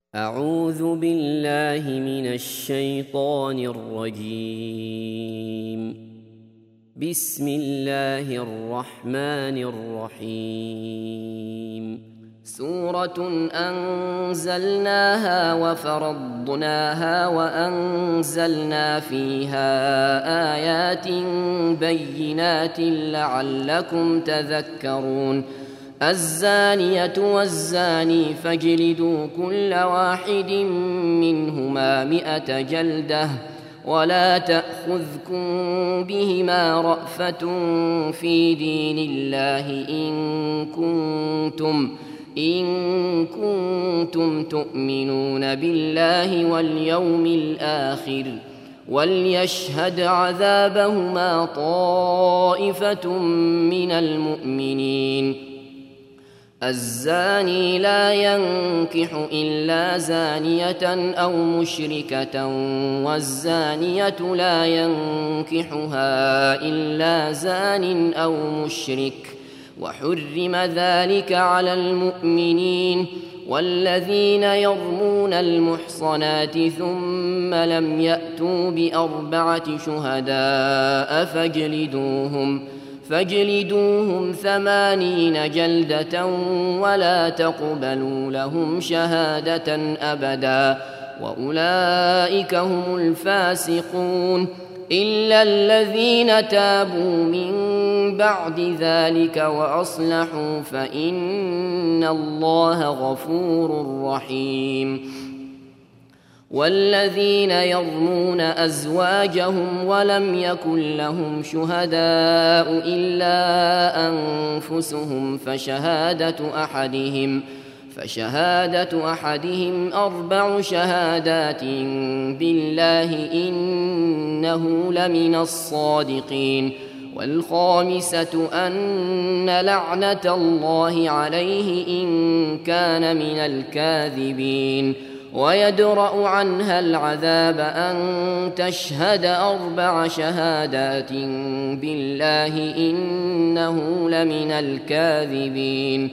أعوذ بالله من الشيطان الرجيم. بسم الله الرحمن الرحيم. سورة أنزلناها وفرضناها وأنزلنا فيها آيات بينات لعلكم تذكرون. الزانية والزاني فاجلدوا كل واحد منهما 100 جلدة ولا تأخذكم بهما رأفة في دين الله إن كنتم تؤمنون بالله واليوم الآخر وليشهد عذابهما طائفة من المؤمنين. الزاني لا ينكح إلا زانية أو مشركة والزانية لا ينكحها إلا زان أو مشرك وحرم ذلك على المؤمنين. والذين يرمون المحصنات ثم لم يأتوا ب4 شهداء فاجلدوهم 80 جلدة ولا تقبلوا لهم شهادة أبدا وأولئك هم الفاسقون. إلا الذين تابوا من بعد ذلك وأصلحوا فإن الله غفور رحيم. والذين يرمون أزواجهم ولم يكن لهم شهداء إلا أنفسهم فشهادة أحدهم 4 شهادات بالله إنه لمن الصادقين. والخامسة أن لعنة الله عليه إن كان من الكاذبين. ويدرأ عنها العذاب أن تشهد 4 شهادات بالله إنه لمن الكاذبين.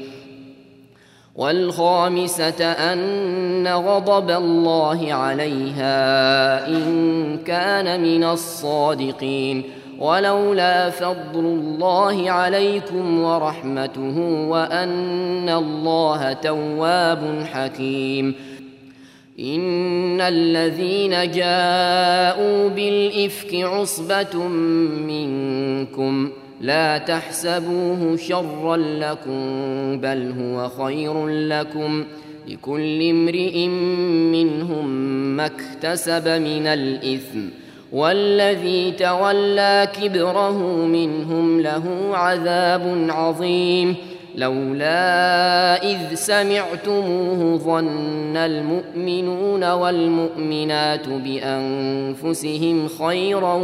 والخامسة أن غضب الله عليها إن كان من الصادقين. ولولا فضل الله عليكم ورحمته وأن الله تواب حكيم. إن الذين جاءوا بالإفك عصبة منكم لا تحسبوه شرا لكم بل هو خير لكم لكل امرئ منهم ما اكتسب من الإثم والذي تولى كبره منهم له عذاب عظيم. لولا إذ سمعتموه ظن المؤمنون والمؤمنات بأنفسهم خيرا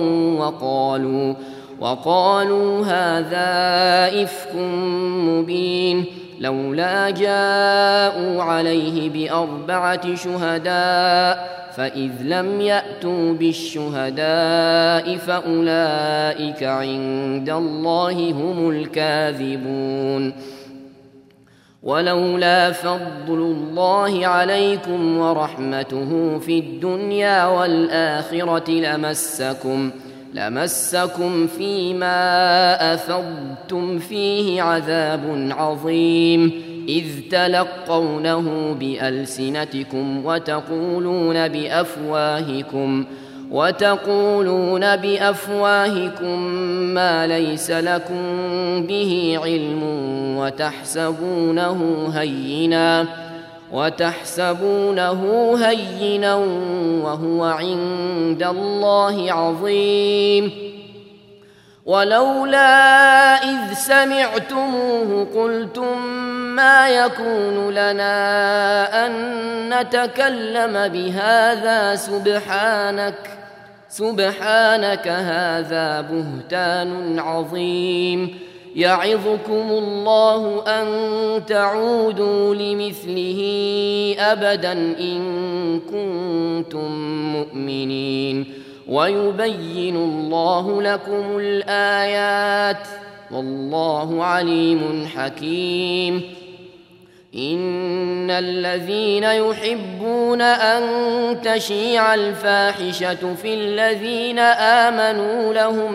وقالوا هذا إفك مبين. لولا جاءوا عليه ب4 شهداء فإذ لم يأتوا بالشهداء فأولئك عند الله هم الكاذبون. ولولا فضل الله عليكم ورحمته في الدنيا والآخرة لمسكم فيما أفضتم فيه عذاب عظيم إذ تلقونه بألسنتكم وتقولون بأفواهكم ما ليس لكم به علم وتحسبونه هينا وهو عند الله عظيم. ولولا إذ سمعتموه قلتم ما يكون لنا أن نتكلم بهذا سبحانك هذا بهتان عظيم. يعظكم الله أن تعودوا لمثله أبدا إن كنتم مؤمنين ويبين الله لكم الآيات والله عليم حكيم. إن الذين يحبون أن تشيع الفاحشة في الذين آمنوا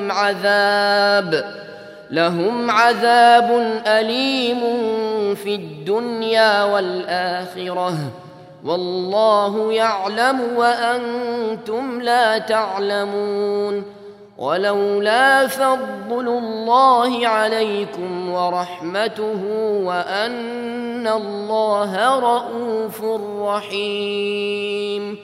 لهم عذاب أليم في الدنيا والآخرة والله يعلم وأنتم لا تعلمون. ولولا فضل الله عليكم ورحمته وأن الله رءوف رحيم.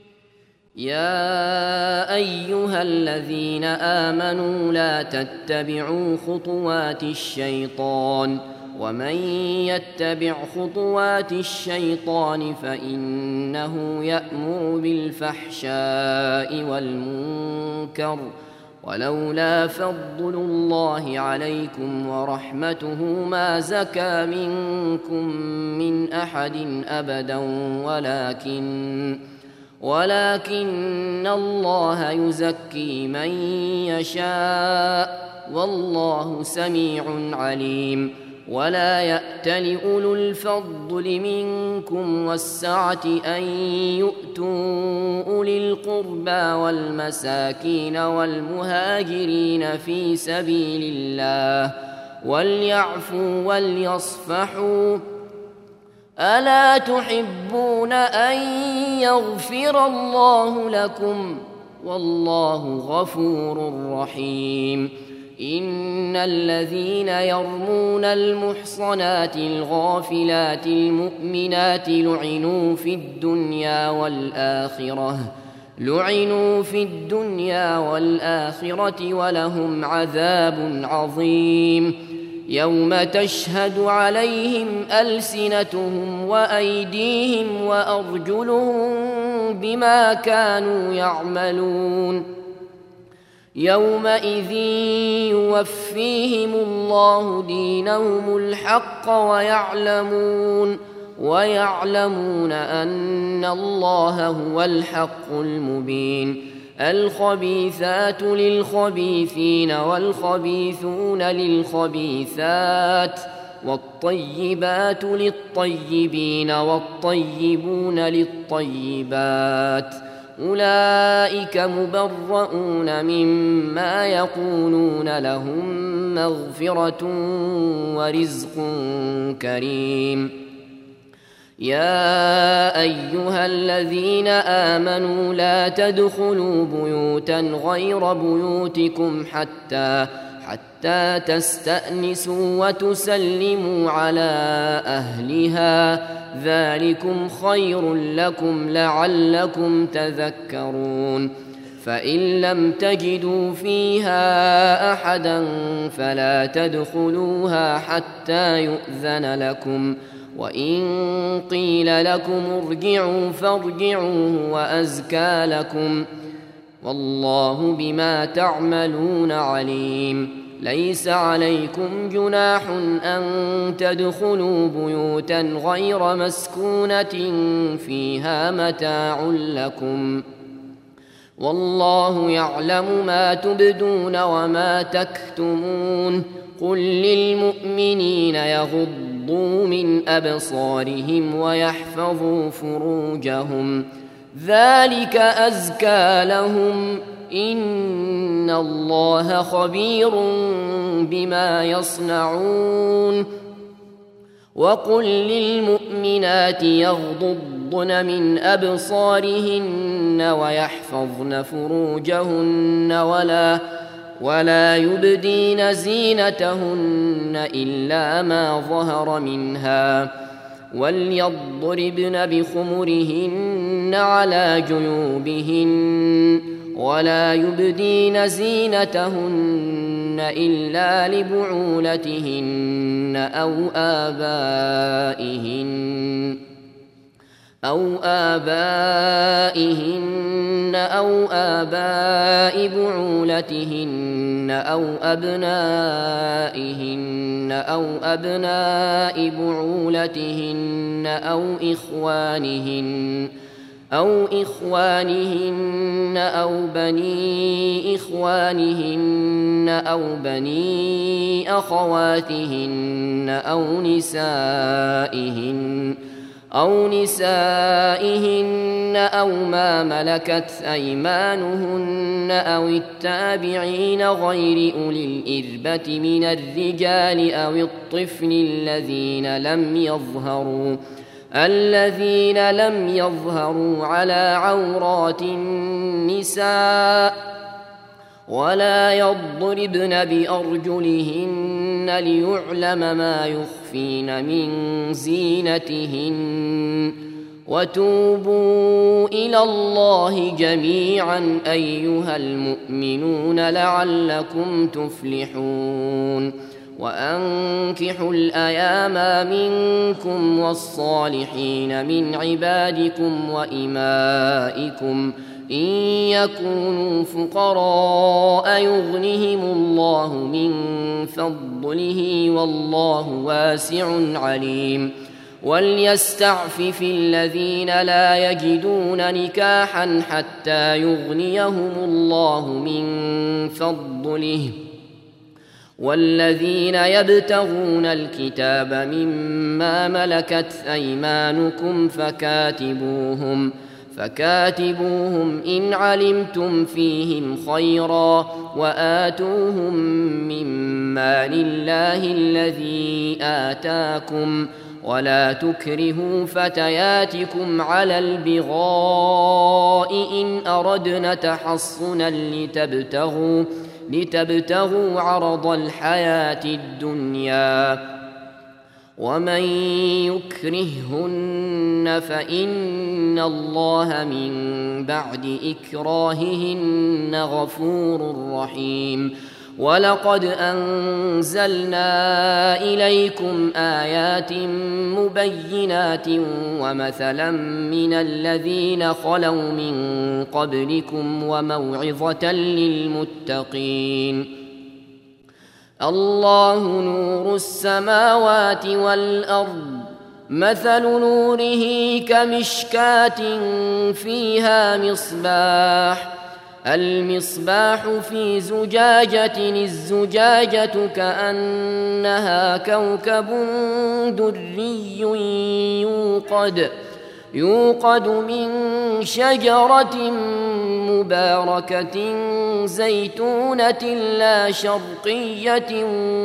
يا أيها الذين آمنوا لا تتبعوا خطوات الشيطان ومن يتبع خطوات الشيطان فإنه يأمر بالفحشاء والمنكر ولولا فضل الله عليكم ورحمته ما زكى منكم من أحد أبدا ولكن الله يزكي من يشاء والله سميع عليم. ولا يأتل أولو الفضل منكم والسعة أن يؤتوا أولي القربى والمساكين والمهاجرين في سبيل الله وليعفوا وليصفحوا ألا تحبون أن يغفر الله لكم والله غفور رحيم. إن الذين يرمون المحصنات الغافلات المؤمنات لعنوا في الدنيا والآخرة ولهم عذاب عظيم. يوم تشهد عليهم ألسنتهم وأيديهم وأرجلهم بما كانوا يعملون. يومئذ يوفيهم الله دينهم الحق ويعلمون أن الله هو الحق المبين. الخبيثات للخبيثين والخبيثون للخبيثات والطيبات للطيبين والطيبون للطيبات أولئك مبرؤون مما يقولون لهم مغفرة ورزق كريم. يا أيها الذين آمنوا لا تدخلوا بيوتا غير بيوتكم حتى تستأنسوا وتسلموا على أهلها ذلكم خير لكم لعلكم تذكرون. فإن لم تجدوا فيها أحدا فلا تدخلوها حتى يؤذن لكم وإن قيل لكم ارجعوا فارجعوا وأزكى لكم والله بما تعملون عليم. ليس عليكم جناح أن تدخلوا بيوتا غير مسكونة فيها متاع لكم والله يعلم ما تبدون وما تكتمون. قل للمؤمنين يغضوا من أبصارهم ويحفظوا فروجهم ذلك أزكى لهم إن الله خبير بما يصنعون. وقل للمؤمنات يغضضن من أبصارهن ويحفظن فروجهن ولا يبدين زينتهن إلا ما ظهر منها وليضربن بخمرهن على جيوبهن ولا يبدين زينتهن إلا لبعولتهن أو آبائهن أو آباء بعولتهن أو أبنائهن أو أبناء بعولتهن أو إخوانهن أو بني إخوانهن أو بني أخواتهن أو نسائهن أو ما ملكت أيمانهن أو التابعين غير أولي الإربة من الرجال أو الطفل الذين لم يظهروا على عورات النساء ولا يضربن بأرجلهن ليعلم ما يخفين من زينتهن وتوبوا إلى الله جميعا أيها المؤمنون لعلكم تفلحون وأنكحوا الأيام منكم والصالحين من عبادكم وإمائكم إن يكونوا فقراء يغنهم الله من فضله والله واسع عليم وليستعفف الذين لا يجدون نكاحا حتى يغنيهم الله من فضله والذين يبتغون الكتاب مما ملكت أيمانكم فكاتبوهم إن علمتم فيهم خيرا وآتوهم مما لله الذي آتاكم ولا تكرهوا فتياتكم على البغاء إن أردن تحصنا لتبتغوا عرض الحياة الدنيا ومن يكرههن فإن الله من بعد إكراههن غفور رحيم ولقد أنزلنا إليكم آيات مبينات ومثلا من الذين خلوا من قبلكم وموعظة للمتقين الله نور السماوات والأرض مثل نوره كمشكاة فيها المصباح في زجاجة الزجاجة كأنها كوكب دري يوقد من شجرة مباركة زيتونة لا شرقية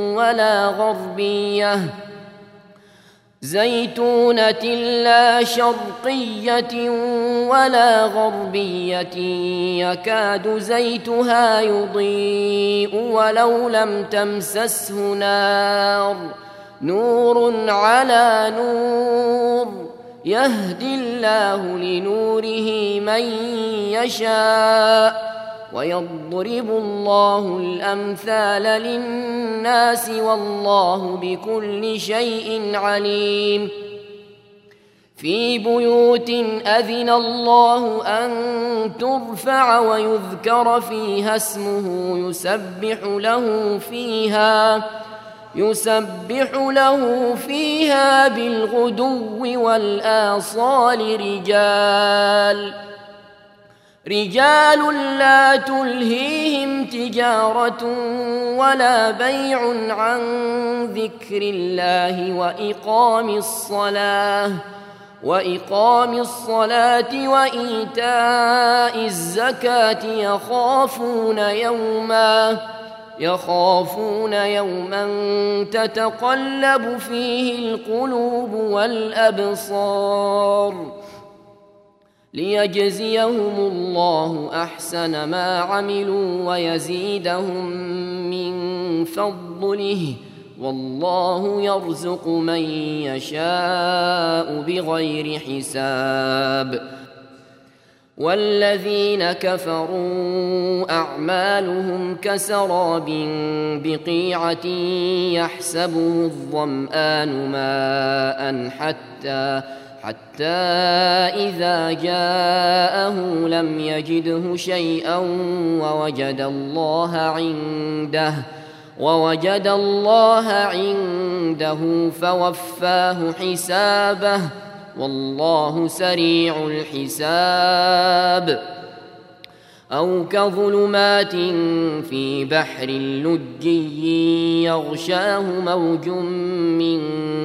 ولا غربية يكاد زيتها يضيء ولو لم تمسسه نار نور على نور يهدي الله لنوره من يشاء ويضرب الله الأمثال للناس والله بكل شيء عليم في بيوت أذن الله أن ترفع ويذكر فيها اسمه يسبح له فيها بالغدو والآصال رجال لا تلهيهم تجارة ولا بيع عن ذكر الله وإقام الصلاة وإيتاء الزكاة يخافون يوما تتقلب فيه القلوب والأبصار ليجزيهم الله أحسن ما عملوا ويزيدهم من فضله والله يرزق من يشاء بغير حساب والذين كفروا أعمالهم كسراب بقيعة يحسبه الظمآن ماء حتى إذا جاءه لم يجده شيئا ووجد الله عنده فوفاه حسابه والله سريع الحساب. أو كظلمات في بحر لجي يغشاه موج من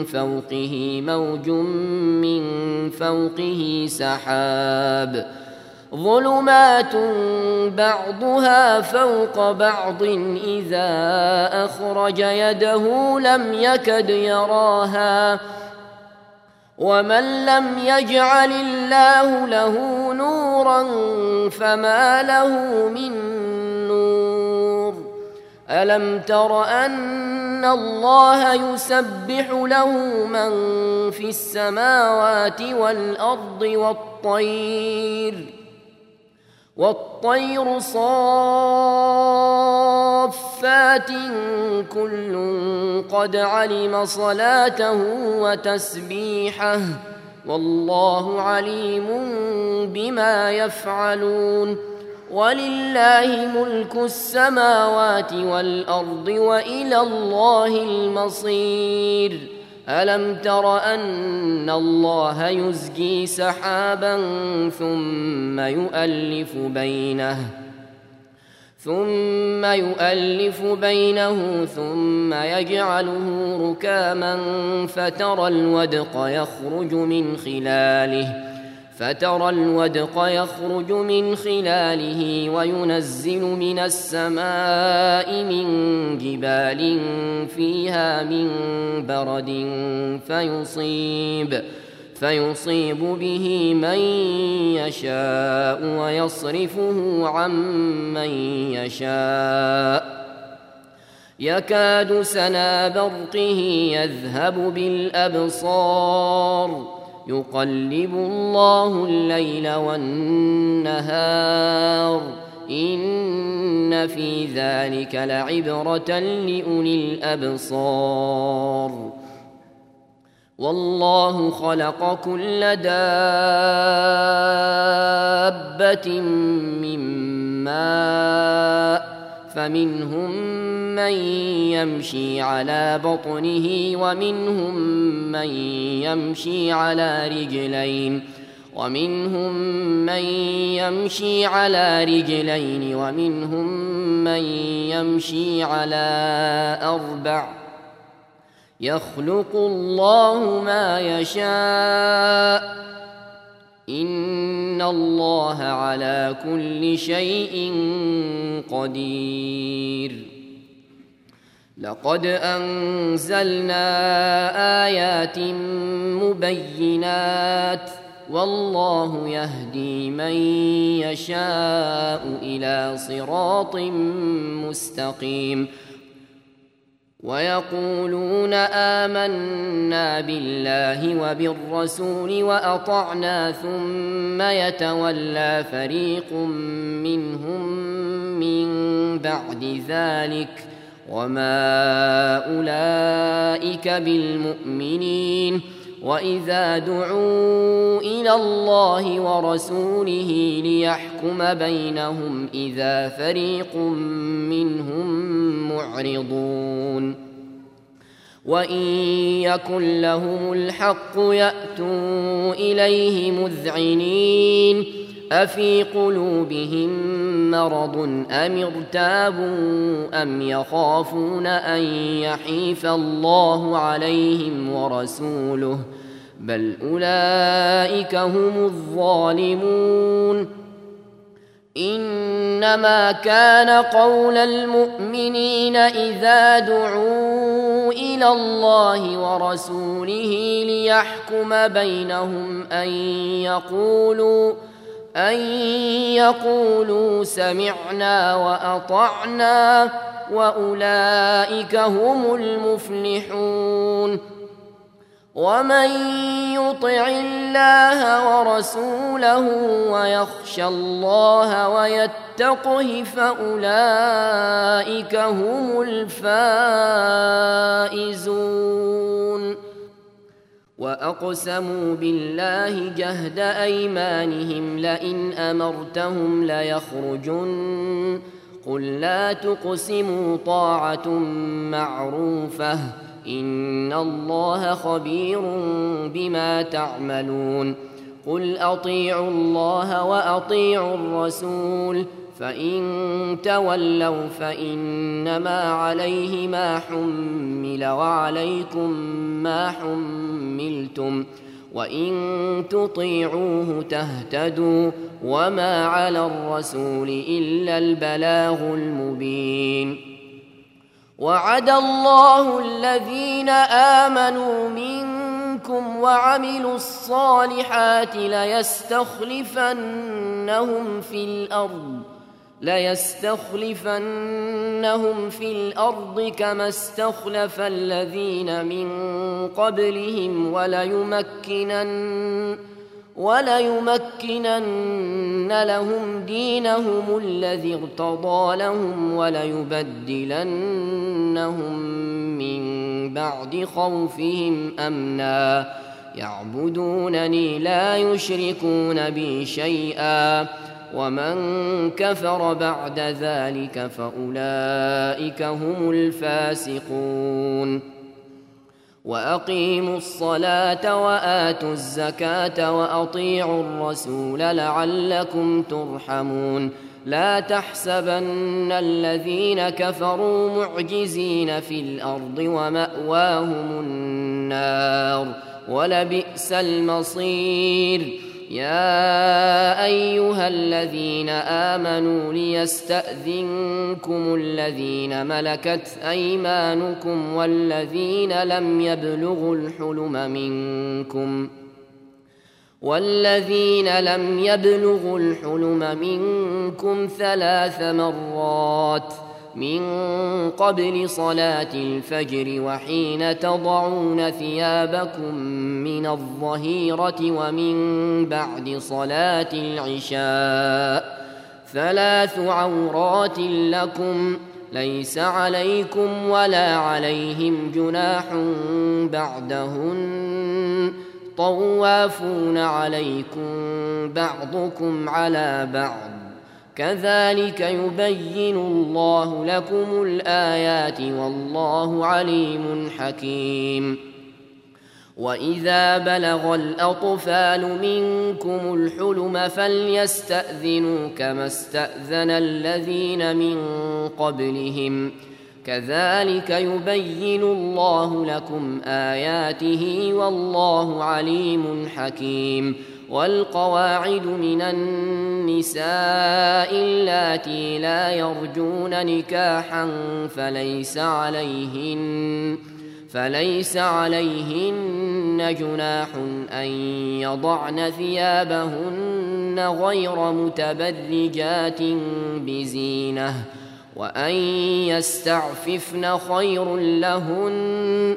فوقه سحاب ظلمات بعضها فوق بعض إذا أخرج يده لم يكد يراها ومن لم يجعل الله له نورا فما له من نور. ألم تر أن الله يسبح له من في السماوات والأرض والطير صافات كل قد علم صلاته وتسبيحه والله عليم بما يفعلون. ولله ملك السماوات والأرض وإلى الله المصير. ألم تر أن الله يزجي سحابا ثم يؤلف بينه ثم يجعله ركاما فترى الودق يخرج من خلاله وينزل من السماء من جبال فيها من برد فيصيب به من يشاء ويصرفه عن من يشاء يكاد سنا برقه يذهب بالأبصار يقلب الله الليل والنهار إن في ذلك لعبرة لأولي الأبصار. والله خلق كل دابة من ماء فمنهم من يمشي على بطنه ومنهم من يمشي على رجلين ومنهم من يمشي على أربع يخلق الله ما يشاء إن الله على كل شيء قدير. لقد أنزلنا آيات مبينات والله يهدي من يشاء إلى صراط مستقيم. ويقولون آمنا بالله وبالرسول وأطعنا ثم يتولى فريق منهم من بعد ذلك وما أولئك بالمؤمنين. وإذا دعوا إلى الله ورسوله ليحكم بينهم إذا فريق منهم معرضون. وإن يكن لهم الحق يأتوا إليه مذعنين أفي قلوبهم مرض أم ارتابوا أم يخافون أن يحيف الله عليهم ورسوله بل أولئك هم الظالمون. إنما كان قول المؤمنين إذا دعوا إلى الله ورسوله ليحكم بينهم أن يقولوا سمعنا وأطعنا وأولئك هم المفلحون. ومن يطع الله ورسوله ويخشى الله ويتقه فأولئك هم الفائزون. وأقسموا بالله جهد أيمانهم لئن أمرتهم ليخرجن قل لا تقسموا طاعة معروفة إن الله خبير بما تعملون قل أطيعوا الله وأطيعوا الرسول فإن تولوا فإنما عليه ما حمل وعليكم ما حملتم وإن تطيعوه تهتدوا وما على الرسول إلا البلاغ المبين وعد الله الذين آمنوا منكم وعملوا الصالحات ليستخلفنهم في الأرض كما استخلف الذين من قبلهم وليمكنن لهم دينهم الذي ارتضى لهم وليبدلنهم من بعد خوفهم أمنا يعبدونني لا يشركون بي شيئا ومن كفر بعد ذلك فأولئك هم الفاسقون وأقيموا الصلاة وآتوا الزكاة وأطيعوا الرسول لعلكم ترحمون لا تحسبن الذين كفروا معجزين في الأرض ومأواهم النار ولبئس المصير يا أيها الذين آمنوا ليستأذنكم الذين ملكت أيمانكم والذين لم يبلغوا الحلم منكم 3 مرات من قبل صلاة الفجر وحين تضعون ثيابكم من الظهيرة ومن بعد صلاة العشاء 3 عورات لكم ليس عليكم ولا عليهم جناح بعدهن طوافون عليكم بعضكم على بعض كذلك يبين الله لكم الآيات والله عليم حكيم وإذا بلغ الأطفال منكم الحلم فليستأذنوا كما استأذن الذين من قبلهم كذلك يبين الله لكم آياته والله عليم حكيم والقواعد من النساء اللاتي لا يرجون نكاحا فليس عليهن جناح أن يضعن ثيابهن غير متبرجات بزينة وأن يستعففن خير لهن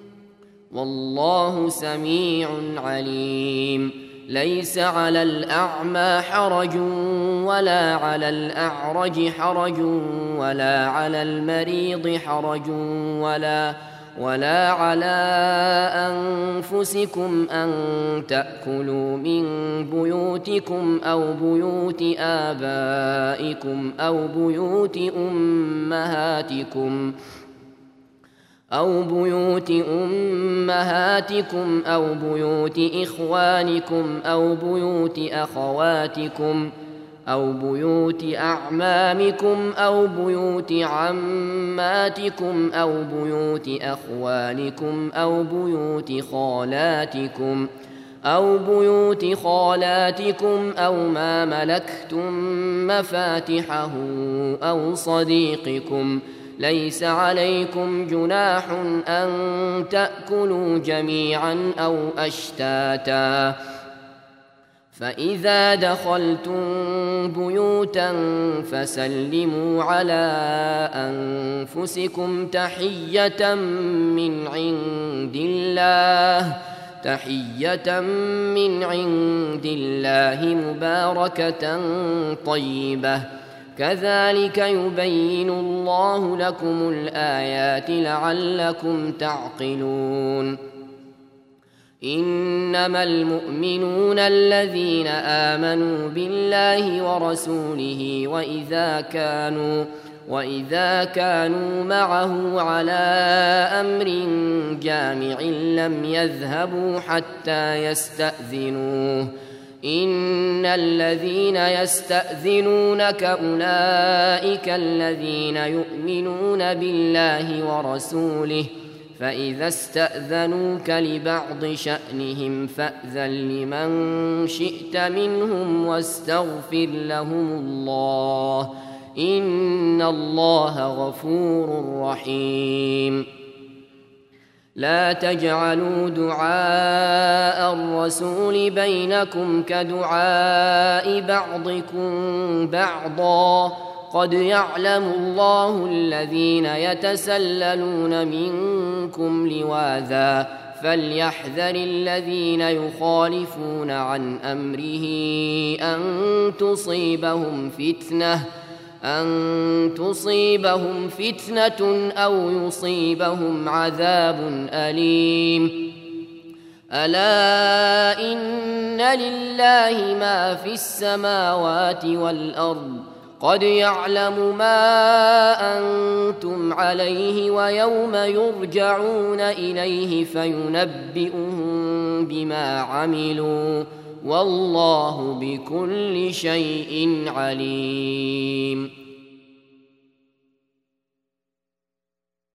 والله سميع عليم ليس على الأعمى حرج ولا على الأعرج حرج ولا على المريض حرج ولا على أنفسكم أن تأكلوا من بيوتكم أو بيوت آبائكم أو بيوت أمهاتكم أو بيوت إخوانكم أو بيوت أخواتكم أو بيوت أعمامكم أو بيوت عماتكم أو بيوت أخوالكم أو بيوت خالاتكم أو ما ملكتم مفاتحه أو صديقكم ليس عليكم جناح أن تأكلوا جميعا أو أشتاتا فإذا دخلتم بيوتا فسلموا على أنفسكم تحية من عند الله مباركة طيبة كذلك يبين الله لكم الآيات لعلكم تعقلون إنما المؤمنون الذين آمنوا بالله ورسوله وإذا كانوا معه على أمر جامع لم يذهبوا حتى يستأذنوه إن الذين يستأذنونك أولئك الذين يؤمنون بالله ورسوله فإذا استأذنوك لبعض شأنهم فأذن لمن شئت منهم واستغفر لهم الله إن الله غفور رحيم لا تجعلوا دعاء الرسول بينكم كدعاء بعضكم بعضا قد يعلم الله الذين يتسللون منكم لواذا فليحذر الذين يخالفون عن أمره أن تصيبهم فتنة أو يصيبهم عذاب أليم ألا إن لله ما في السماوات والأرض قد يعلم ما أنتم عليه ويوم يرجعون إليه فينبئهم بما عملوا والله بكل شيء عليم